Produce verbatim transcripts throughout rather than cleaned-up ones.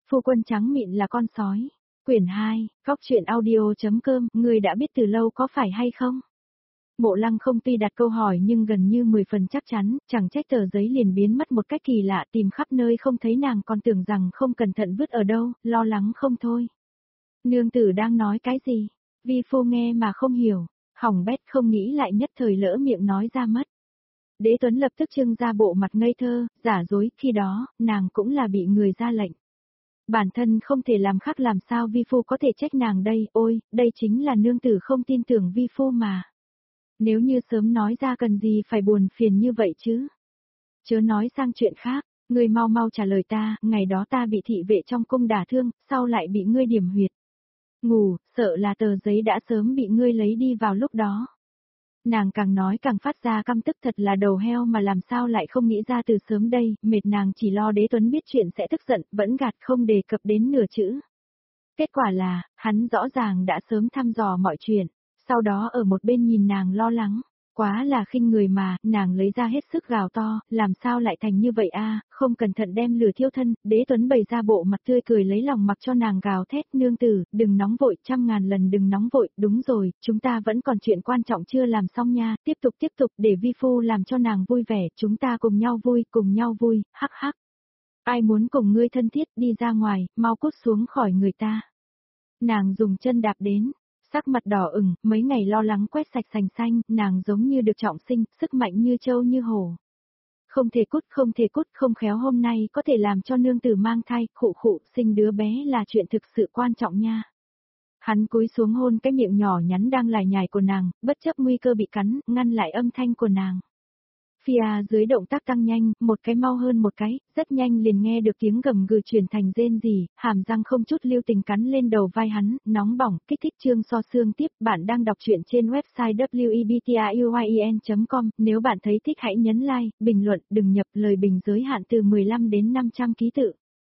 Phu quân trắng mịn là con sói. Quyển hai, Góc truyện audio.com, người đã biết từ lâu có phải hay không? Mộ Lăng không tuy đặt câu hỏi nhưng gần như mười phần chắc chắn, chẳng trách tờ giấy liền biến mất một cách kỳ lạ, tìm khắp nơi không thấy nàng, còn tưởng rằng không cẩn thận vứt ở đâu, lo lắng không thôi. Nương tử đang nói cái gì? Vi phu nghe mà không hiểu, hỏng bét, không nghĩ lại nhất thời lỡ miệng nói ra mất. Đế Tuấn lập tức trưng ra bộ mặt ngây thơ, giả dối, khi đó, nàng cũng là bị người ra lệnh. Bản thân không thể làm khác, làm sao vi phu có thể trách nàng đây, ôi, đây chính là nương tử không tin tưởng vi phu mà. Nếu như sớm nói ra cần gì phải buồn phiền như vậy chứ. Chớ nói sang chuyện khác, ngươi mau mau trả lời ta, ngày đó ta bị thị vệ trong cung đả thương, sau lại bị ngươi điểm huyệt. Ngủ, sợ là tờ giấy đã sớm bị ngươi lấy đi vào lúc đó. Nàng càng nói càng phát ra căm tức, thật là đầu heo mà làm sao lại không nghĩ ra từ sớm đây, mệt nàng chỉ lo Đế Tuấn biết chuyện sẽ tức giận, vẫn gạt không đề cập đến nửa chữ. Kết quả là, hắn rõ ràng đã sớm thăm dò mọi chuyện, sau đó ở một bên nhìn nàng lo lắng. Quá là khinh người mà, nàng lấy ra hết sức gào to, làm sao lại thành như vậy a, không cẩn thận đem lửa thiêu thân. Đế Tuấn bày ra bộ mặt tươi cười lấy lòng mặc cho nàng gào thét, nương tử, đừng nóng vội, trăm ngàn lần đừng nóng vội, đúng rồi, chúng ta vẫn còn chuyện quan trọng chưa làm xong nha, tiếp tục tiếp tục để vi phu làm cho nàng vui vẻ, chúng ta cùng nhau vui, cùng nhau vui, hắc hắc. Ai muốn cùng ngươi thân thiết, đi ra ngoài, mau cút xuống khỏi người ta. Nàng dùng chân đạp đến. Sắc mặt đỏ ửng, mấy ngày lo lắng quét sạch sành xanh, nàng giống như được trọng sinh, sức mạnh như trâu như hổ. Không thể cút, không thể cút, không khéo hôm nay có thể làm cho nương tử mang thai, khụ khụ, sinh đứa bé là chuyện thực sự quan trọng nha. Hắn cúi xuống hôn cái miệng nhỏ nhắn đang lải nhải của nàng, bất chấp nguy cơ bị cắn, ngăn lại âm thanh của nàng. Fia dưới động tác tăng nhanh, một cái mau hơn một cái, rất nhanh liền nghe được tiếng gầm gừ chuyển thành rên rỉ, hàm răng không chút lưu tình cắn lên đầu vai hắn, nóng bỏng, kích thích. Chương so xương tiếp, bạn đang đọc truyện trên website w e b t a u y e n chấm com, nếu bạn thấy thích hãy nhấn like, bình luận, đừng nhập lời bình giới hạn từ mười lăm đến năm trăm ký tự.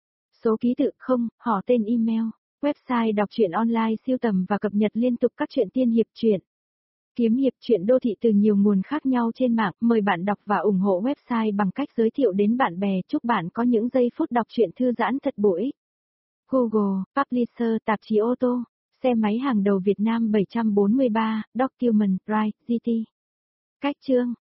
Số ký tự không, họ tên email, website đọc truyện online siêu tầm và cập nhật liên tục các truyện tiên hiệp truyện. Kiếm hiệp truyện đô thị từ nhiều nguồn khác nhau trên mạng, mời bạn đọc và ủng hộ website bằng cách giới thiệu đến bạn bè, chúc bạn có những giây phút đọc truyện thư giãn thật bổ ích. Google, Publisher, tạp chí ô tô, xe máy hàng đầu Việt Nam bảy trăm bốn mươi ba, Document, Drive, giê tê. Cách chương,